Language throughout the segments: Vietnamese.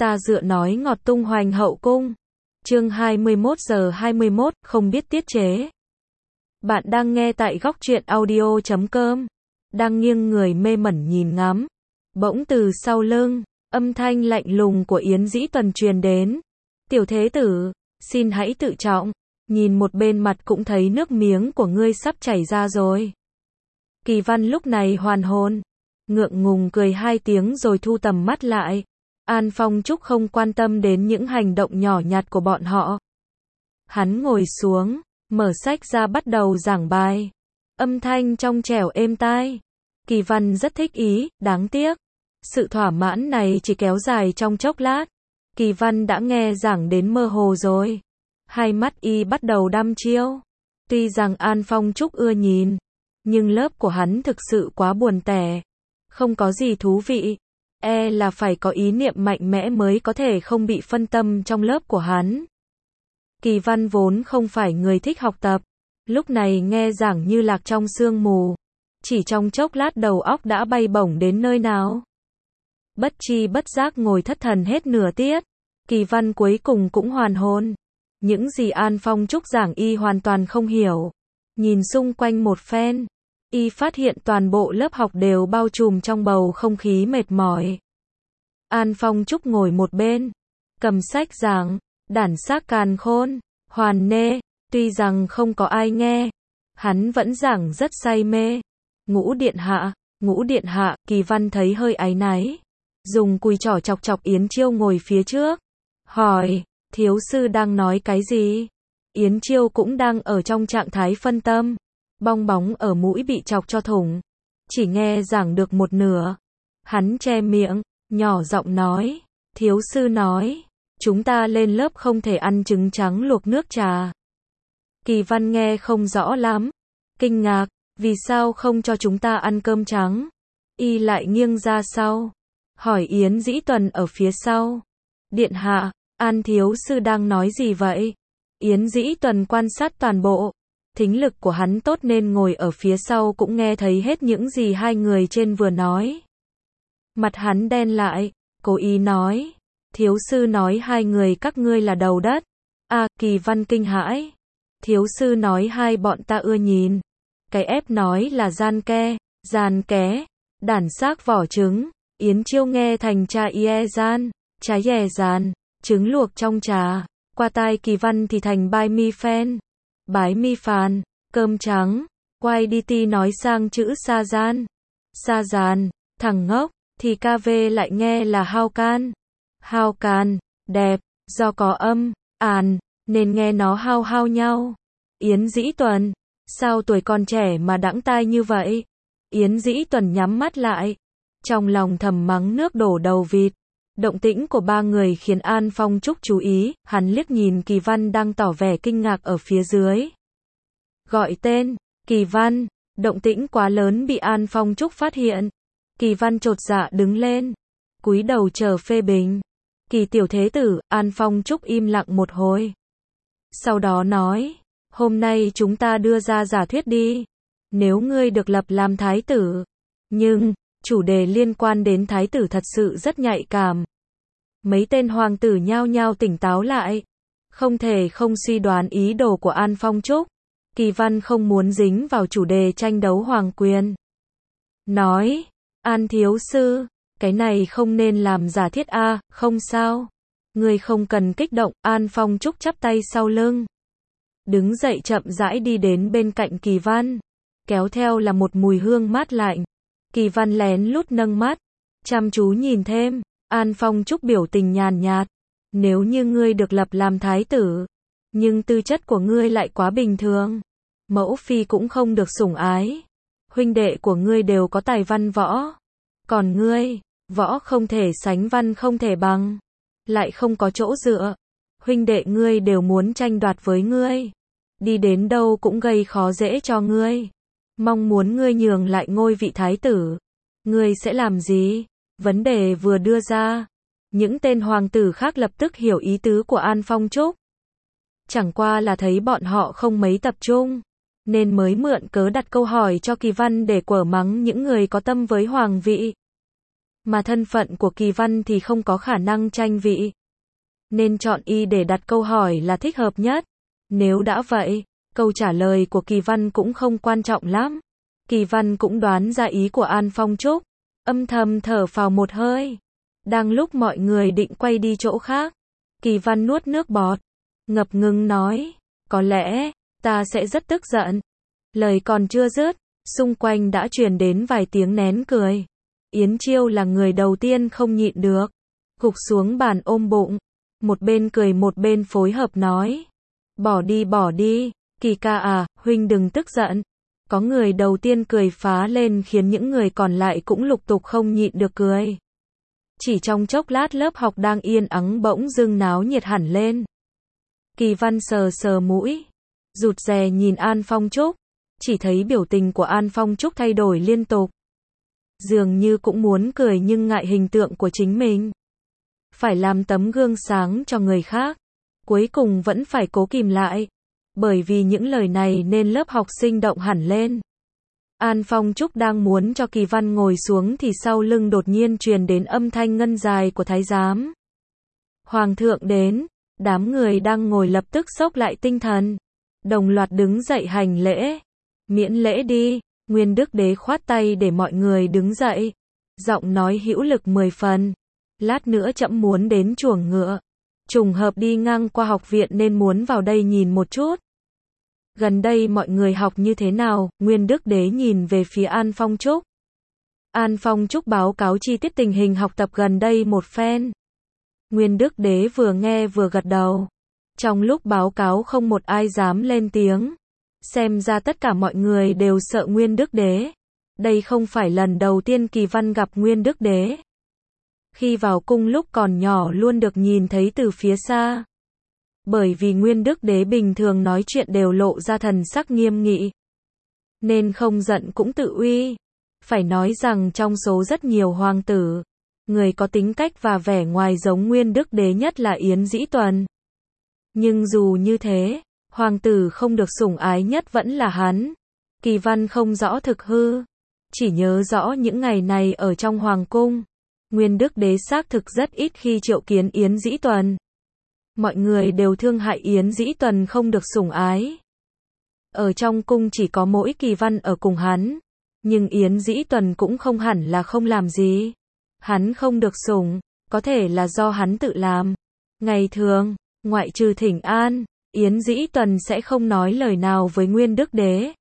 Ta dựa nói ngọt tung hoành hậu cung. Chương 21:21, không biết tiết chế. Bạn đang nghe tại góc truyện audio.com. Đang nghiêng người mê mẩn nhìn ngắm. Bỗng từ sau lưng, âm thanh lạnh lùng của Yến Dĩ Tuần truyền đến. Tiểu thế tử, xin hãy tự trọng. Nhìn một bên mặt cũng thấy nước miếng của ngươi sắp chảy ra rồi. Kỳ Văn lúc này hoàn hồn. Ngượng ngùng cười hai tiếng rồi thu tầm mắt lại. An Phong Trúc không quan tâm đến những hành động nhỏ nhặt của bọn họ. Hắn ngồi xuống, mở sách ra bắt đầu giảng bài. Âm thanh trong trẻo êm tai. Kỳ Văn rất thích ý, đáng tiếc. Sự thỏa mãn này chỉ kéo dài trong chốc lát. Kỳ Văn đã nghe giảng đến mơ hồ rồi. Hai mắt y bắt đầu đăm chiêu. Tuy rằng An Phong Trúc ưa nhìn, nhưng lớp của hắn thực sự quá buồn tẻ. Không có gì thú vị. Là phải có ý niệm mạnh mẽ mới có thể không bị phân tâm trong lớp của hắn. Kỳ Văn vốn không phải người thích học tập. Lúc này nghe giảng như lạc trong sương mù. Chỉ trong chốc lát đầu óc đã bay bổng đến nơi nào. Bất chi bất giác ngồi thất thần hết nửa tiết. Kỳ Văn cuối cùng cũng hoàn hồn. Những gì An Phong Trúc giảng y hoàn toàn không hiểu. Nhìn xung quanh một phen, y phát hiện toàn bộ lớp học đều bao trùm trong bầu không khí mệt mỏi. An Phong Trúc ngồi một bên, cầm sách giảng, đản xác càn khôn, hoàn nê, tuy rằng không có ai nghe, hắn vẫn giảng rất say mê. Ngũ điện hạ, Kỳ Văn thấy hơi áy náy, dùng cùi trỏ chọc chọc Yến Chiêu ngồi phía trước, hỏi, thiếu sư đang nói cái gì? Yến Chiêu cũng đang ở trong trạng thái phân tâm, bong bóng ở mũi bị chọc cho thủng, chỉ nghe giảng được một nửa. Hắn che miệng, nhỏ giọng nói, thiếu sư nói, chúng ta lên lớp không thể ăn trứng trắng luộc nước trà. Kỳ Văn nghe không rõ lắm, kinh ngạc, vì sao không cho chúng ta ăn cơm trắng? Y lại nghiêng ra sau, hỏi Yến Dĩ Tuần ở phía sau. Điện hạ, An thiếu sư đang nói gì vậy? Yến Dĩ Tuần quan sát toàn bộ. Thính lực của hắn tốt nên ngồi ở phía sau cũng nghe thấy hết những gì hai người trên vừa nói. Mặt hắn đen lại, cố ý nói, thiếu sư nói hai người các ngươi là đầu đất. Kỳ Văn kinh hãi. Thiếu sư nói hai bọn ta ưa nhìn. Cái ép nói là gian ké, đản xác vỏ trứng. Yến Chiêu nghe thành trà ie gian, trà dè gian, trứng luộc trong trà. Qua tai Kỳ Văn thì thành bai mi phen, bái mi phàn, cơm trắng. Quay đi ti nói sang chữ sa gian, thằng ngốc, thì KV lại nghe là hao can, đẹp, do có âm, nên nghe nó hao hao nhau. Yến Dĩ Tuần, sao tuổi còn trẻ mà đãng tai như vậy? Yến Dĩ Tuần nhắm mắt lại, trong lòng thầm mắng nước đổ đầu vịt. Động tĩnh của ba người khiến An Phong Trúc chú ý, hắn liếc nhìn Kỳ Văn đang tỏ vẻ kinh ngạc ở phía dưới. Gọi tên, Kỳ Văn, động tĩnh quá lớn bị An Phong Trúc phát hiện. Kỳ Văn chột dạ đứng lên, cúi đầu chờ phê bình. Kỳ tiểu thế tử, An Phong Trúc im lặng một hồi. Sau đó nói, hôm nay chúng ta đưa ra giả thuyết đi. Nếu ngươi được lập làm thái tử, nhưng chủ đề liên quan đến thái tử thật sự rất nhạy cảm. Mấy tên hoàng tử nhao nhao tỉnh táo lại. Không thể không suy đoán ý đồ của An Phong Trúc. Kỳ Văn không muốn dính vào chủ đề tranh đấu hoàng quyền. Nói, An thiếu sư, cái này không nên làm giả thiết không sao. Người không cần kích động. An Phong Trúc chắp tay sau lưng, đứng dậy chậm rãi đi đến bên cạnh Kỳ Văn. Kéo theo là một mùi hương mát lạnh. Kỳ Văn lén lút nâng mắt, chăm chú nhìn thêm. An Phong Trúc biểu tình nhàn nhạt. Nếu như ngươi được lập làm thái tử, nhưng tư chất của ngươi lại quá bình thường, mẫu phi cũng không được sủng ái, huynh đệ của ngươi đều có tài văn võ, còn ngươi, võ không thể sánh văn không thể bằng, lại không có chỗ dựa, huynh đệ ngươi đều muốn tranh đoạt với ngươi, đi đến đâu cũng gây khó dễ cho ngươi, mong muốn ngươi nhường lại ngôi vị thái tử, ngươi sẽ làm gì? Vấn đề vừa đưa ra, những tên hoàng tử khác lập tức hiểu ý tứ của An Phong Trúc. Chẳng qua là thấy bọn họ không mấy tập trung, nên mới mượn cớ đặt câu hỏi cho Kỳ Văn để quở mắng những người có tâm với hoàng vị. mà thân phận của Kỳ Văn thì không có khả năng tranh vị. Nên chọn y để đặt câu hỏi là thích hợp nhất. Nếu đã vậy, câu trả lời của Kỳ Văn cũng không quan trọng lắm. Kỳ Văn cũng đoán ra ý của An Phong Trúc, âm thầm thở phào một hơi. Đang lúc mọi người định quay đi chỗ khác, Kỳ Văn nuốt nước bọt, ngập ngừng nói, có lẽ, ta sẽ rất tức giận. Lời còn chưa dứt, xung quanh đã truyền đến vài tiếng nén cười. Yến Chiêu là người đầu tiên không nhịn được, gục xuống bàn ôm bụng, một bên cười một bên phối hợp nói, bỏ đi, Kỳ ca à, huynh đừng tức giận. Có người đầu tiên cười phá lên khiến những người còn lại cũng lục tục không nhịn được cười. Chỉ trong chốc lát lớp học đang yên ắng bỗng dưng náo nhiệt hẳn lên. Kỳ Văn sờ sờ mũi, rụt rè nhìn An Phong Trúc, chỉ thấy biểu tình của An Phong Trúc thay đổi liên tục. Dường như cũng muốn cười nhưng ngại hình tượng của chính mình. Phải làm tấm gương sáng cho người khác. Cuối cùng vẫn phải cố kìm lại. Bởi vì những lời này nên lớp học sinh động hẳn lên. An Phong Trúc đang muốn cho Kỳ Văn ngồi xuống thì sau lưng đột nhiên truyền đến âm thanh ngân dài của thái giám. Hoàng thượng đến, đám người đang ngồi lập tức xốc lại tinh thần. Đồng loạt đứng dậy hành lễ. Miễn lễ đi, Nguyên Đức Đế khoát tay để mọi người đứng dậy. Giọng nói hữu lực 10 phần. Lát nữa trẫm muốn đến chuồng ngựa. Trùng hợp đi ngang qua học viện nên muốn vào đây nhìn một chút. Gần đây mọi người học như thế nào? Nguyên Đức Đế nhìn về phía An Phong Trúc. An Phong Trúc báo cáo chi tiết tình hình học tập gần đây một phen. Nguyên Đức Đế vừa nghe vừa gật đầu. Trong lúc báo cáo không một ai dám lên tiếng. Xem ra tất cả mọi người đều sợ Nguyên Đức Đế. Đây không phải lần đầu tiên Kỳ Văn gặp Nguyên Đức Đế. Khi vào cung lúc còn nhỏ luôn được nhìn thấy từ phía xa. Bởi vì Nguyên Đức Đế bình thường nói chuyện đều lộ ra thần sắc nghiêm nghị. Nên không giận cũng tự uy. Phải nói rằng trong số rất nhiều hoàng tử, người có tính cách và vẻ ngoài giống Nguyên Đức Đế nhất là Yến Dĩ Tuần. Nhưng dù như thế, hoàng tử không được sủng ái nhất vẫn là hắn. Kỳ Văn không rõ thực hư, chỉ nhớ rõ những ngày này ở trong hoàng cung, Nguyên Đức Đế xác thực rất ít khi triệu kiến Yến Dĩ Tuần. Mọi người đều thương hại Yến Dĩ Tuần không được sủng ái. Ở trong cung chỉ có mỗi Kỳ Văn ở cùng hắn, nhưng Yến Dĩ Tuần cũng không hẳn là không làm gì. Hắn không được sủng, có thể là do hắn tự làm. Ngày thường, ngoại trừ thỉnh an, Yến Dĩ Tuần sẽ không nói lời nào với Nguyên Đức Đế.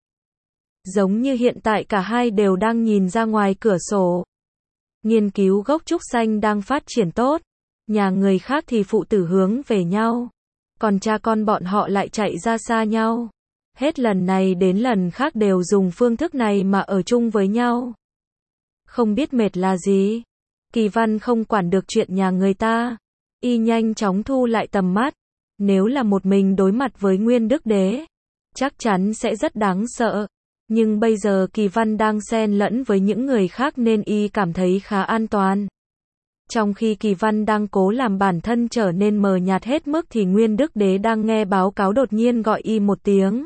Giống như hiện tại cả hai đều đang nhìn ra ngoài cửa sổ. Nghiên cứu gốc trúc xanh đang phát triển tốt. Nhà người khác thì phụ tử hướng về nhau. Còn cha con bọn họ lại chạy ra xa nhau. Hết lần này đến lần khác đều dùng phương thức này mà ở chung với nhau. Không biết mệt là gì. Kỳ Văn không quản được chuyện nhà người ta. Y nhanh chóng thu lại tầm mắt. Nếu là một mình đối mặt với Nguyên Đức Đế, chắc chắn sẽ rất đáng sợ. Nhưng bây giờ Kỳ Văn đang xen lẫn với những người khác nên y cảm thấy khá an toàn. Trong khi Kỳ Văn đang cố làm bản thân trở nên mờ nhạt hết mức thì Nguyên Đức Đế đang nghe báo cáo đột nhiên gọi y một tiếng.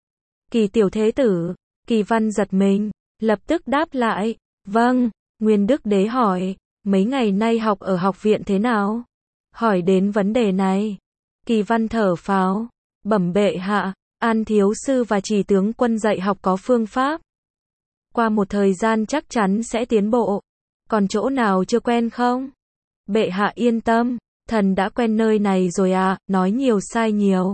Kỳ tiểu thế tử. Kỳ Văn giật mình, lập tức đáp lại. Vâng. Nguyên Đức Đế hỏi, mấy ngày nay học ở học viện thế nào? Hỏi đến vấn đề này, Kỳ Văn thở phào, bẩm bệ hạ, An thiếu sư và Chỉ tướng quân dạy học có phương pháp. Qua một thời gian chắc chắn sẽ tiến bộ. Còn chỗ nào chưa quen không? Bệ hạ yên tâm, thần đã quen nơi này rồi à, nói nhiều sai nhiều.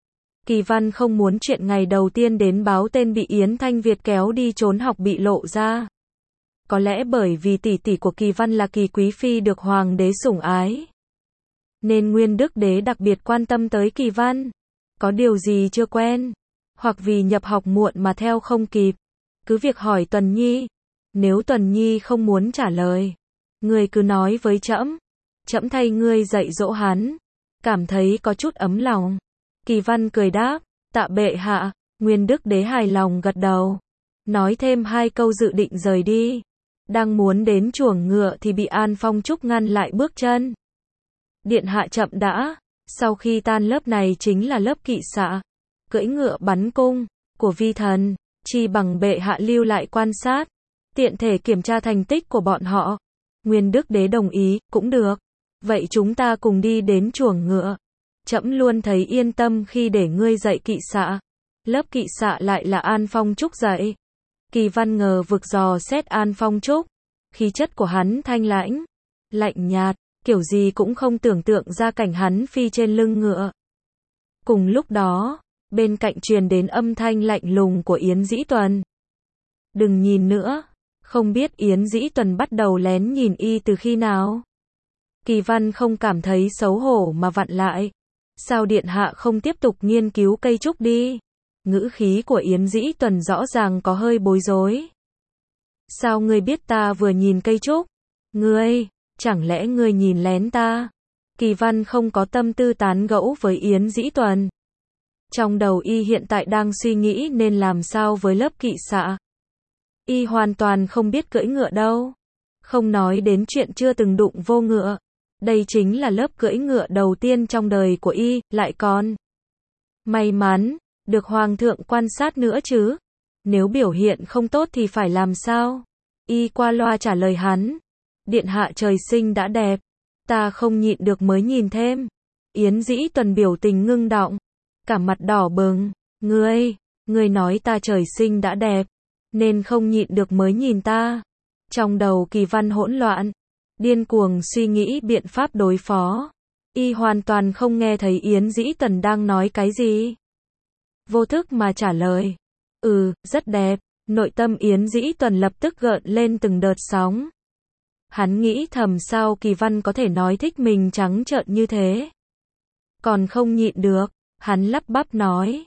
Kỳ Văn không muốn chuyện ngày đầu tiên đến báo tên bị Yến Thanh Việt kéo đi trốn học bị lộ ra. Có lẽ bởi vì tỷ tỷ của Kỳ Văn là Kỳ Quý Phi được hoàng đế sủng ái. Nên Nguyên Đức Đế đặc biệt quan tâm tới Kỳ Văn. Có điều gì chưa quen, hoặc vì nhập học muộn mà theo không kịp, cứ việc hỏi Tuần Nhi. Nếu Tuần Nhi không muốn trả lời, ngươi cứ nói với trẫm, trẫm thay ngươi dạy dỗ hắn. Cảm thấy có chút ấm lòng. Kỳ Văn cười đáp, tạ bệ hạ. Nguyên Đức Đế hài lòng gật đầu, nói thêm hai câu dự định rời đi. Đang muốn đến chuồng ngựa thì bị An Phong Trúc ngăn lại bước chân. Điện hạ chậm đã. Sau khi tan lớp này chính là lớp kỵ xạ, cưỡi ngựa bắn cung của vi thần, chi bằng bệ hạ lưu lại quan sát, tiện thể kiểm tra thành tích của bọn họ. Nguyên Đức Đế đồng ý, cũng được. Vậy chúng ta cùng đi đến chuồng ngựa. Trẫm luôn thấy yên tâm khi để ngươi dạy kỵ xạ. Lớp kỵ xạ lại là An Phong Trúc dạy. Kỳ Văn ngờ vực dò xét An Phong Trúc. Khí chất của hắn thanh lãnh, lạnh nhạt, kiểu gì cũng không tưởng tượng ra cảnh hắn phi trên lưng ngựa. Cùng lúc đó, bên cạnh truyền đến âm thanh lạnh lùng của Yến Dĩ Tuần. Đừng nhìn nữa. Không biết Yến Dĩ Tuần bắt đầu lén nhìn y từ khi nào. Kỳ Văn không cảm thấy xấu hổ mà vặn lại. Sao điện hạ không tiếp tục nghiên cứu cây trúc đi? Ngữ khí của Yến Dĩ Tuần rõ ràng có hơi bối rối. Sao ngươi biết ta vừa nhìn cây trúc? Ngươi, chẳng lẽ ngươi nhìn lén ta? Kỳ Văn không có tâm tư tán gẫu với Yến Dĩ Tuần. Trong đầu y hiện tại đang suy nghĩ nên làm sao với lớp kỵ xạ. Y hoàn toàn không biết cưỡi ngựa đâu. Không nói đến chuyện chưa từng đụng vô ngựa. Đây chính là lớp cưỡi ngựa đầu tiên trong đời của y, lại còn may mắn, được hoàng thượng quan sát nữa chứ. Nếu biểu hiện không tốt thì phải làm sao? Y qua loa trả lời hắn. Điện hạ trời sinh đã đẹp. Ta không nhịn được mới nhìn thêm. Yến Dĩ Tuần biểu tình ngưng đọng. Cả mặt đỏ bừng. Ngươi nói ta trời sinh đã đẹp. Nên không nhịn được mới nhìn ta. Trong đầu Kỳ Văn hỗn loạn. Điên cuồng suy nghĩ biện pháp đối phó. Y hoàn toàn không nghe thấy Yến Dĩ Tuần đang nói cái gì. Vô thức mà trả lời. Rất đẹp. Nội tâm Yến Dĩ Tuần lập tức gợn lên từng đợt sóng. Hắn nghĩ thầm sao Kỳ Văn có thể nói thích mình trắng trợn như thế. Còn không nhịn được. Hắn lắp bắp nói.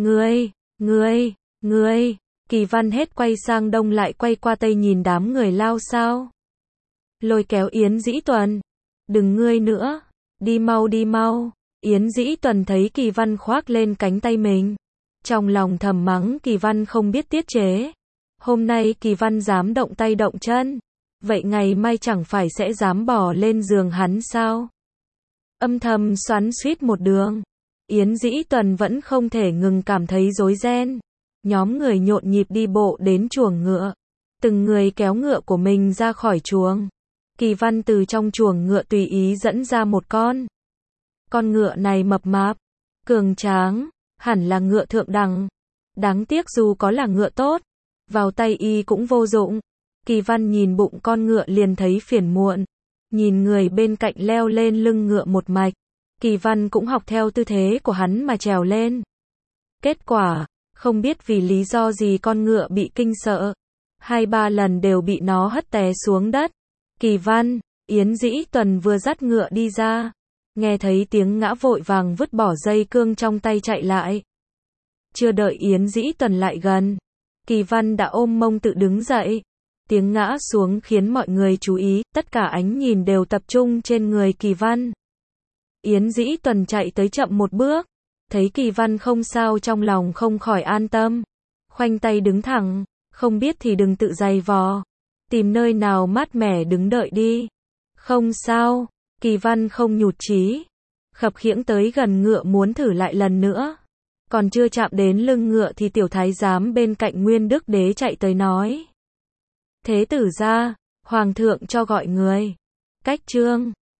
Ngươi. Kỳ Văn hết quay sang đông lại quay qua tây nhìn đám người lao sao. Lôi kéo Yến Dĩ Tuần. Đừng ngươi nữa. Đi mau. Yến Dĩ Tuần thấy Kỳ Văn khoác lên cánh tay mình. Trong lòng thầm mắng Kỳ Văn không biết tiết chế. Hôm nay Kỳ Văn dám động tay động chân. Vậy ngày mai chẳng phải sẽ dám bỏ lên giường hắn sao? Âm thầm xoắn xuýt một đường. Yến Dĩ Tuần vẫn không thể ngừng cảm thấy rối ren. Nhóm người nhộn nhịp đi bộ đến chuồng ngựa. Từng người kéo ngựa của mình ra khỏi chuồng. Kỳ Văn từ trong chuồng ngựa tùy ý dẫn ra một con. Con ngựa này mập mạp, cường tráng, hẳn là ngựa thượng đẳng. Đáng tiếc dù có là ngựa tốt, vào tay y cũng vô dụng. Kỳ Văn nhìn bụng con ngựa liền thấy phiền muộn. Nhìn người bên cạnh leo lên lưng ngựa một mạch. Kỳ Văn cũng học theo tư thế của hắn mà trèo lên. Kết quả, không biết vì lý do gì con ngựa bị kinh sợ. 2-3 lần đều bị nó hất té xuống đất. Kỳ Văn, Yến Dĩ Tuần vừa dắt ngựa đi ra. Nghe thấy tiếng ngã vội vàng vứt bỏ dây cương trong tay chạy lại. Chưa đợi Yến Dĩ Tuần lại gần. Kỳ Văn đã ôm mông tự đứng dậy. Tiếng ngã xuống khiến mọi người chú ý, tất cả ánh nhìn đều tập trung trên người Kỳ Văn. Yến Dĩ Tuần chạy tới chậm một bước. Thấy Kỳ Văn không sao trong lòng không khỏi an tâm. Khoanh tay đứng thẳng, không biết thì đừng tự giày vò. Tìm nơi nào mát mẻ đứng đợi đi. Không sao, Kỳ Văn không nhụt chí. Khập khiễng tới gần ngựa muốn thử lại lần nữa. Còn chưa chạm đến lưng ngựa thì tiểu thái giám bên cạnh Nguyên Đức Đế chạy tới nói. Thế tử ra, hoàng thượng cho gọi người. Cách chương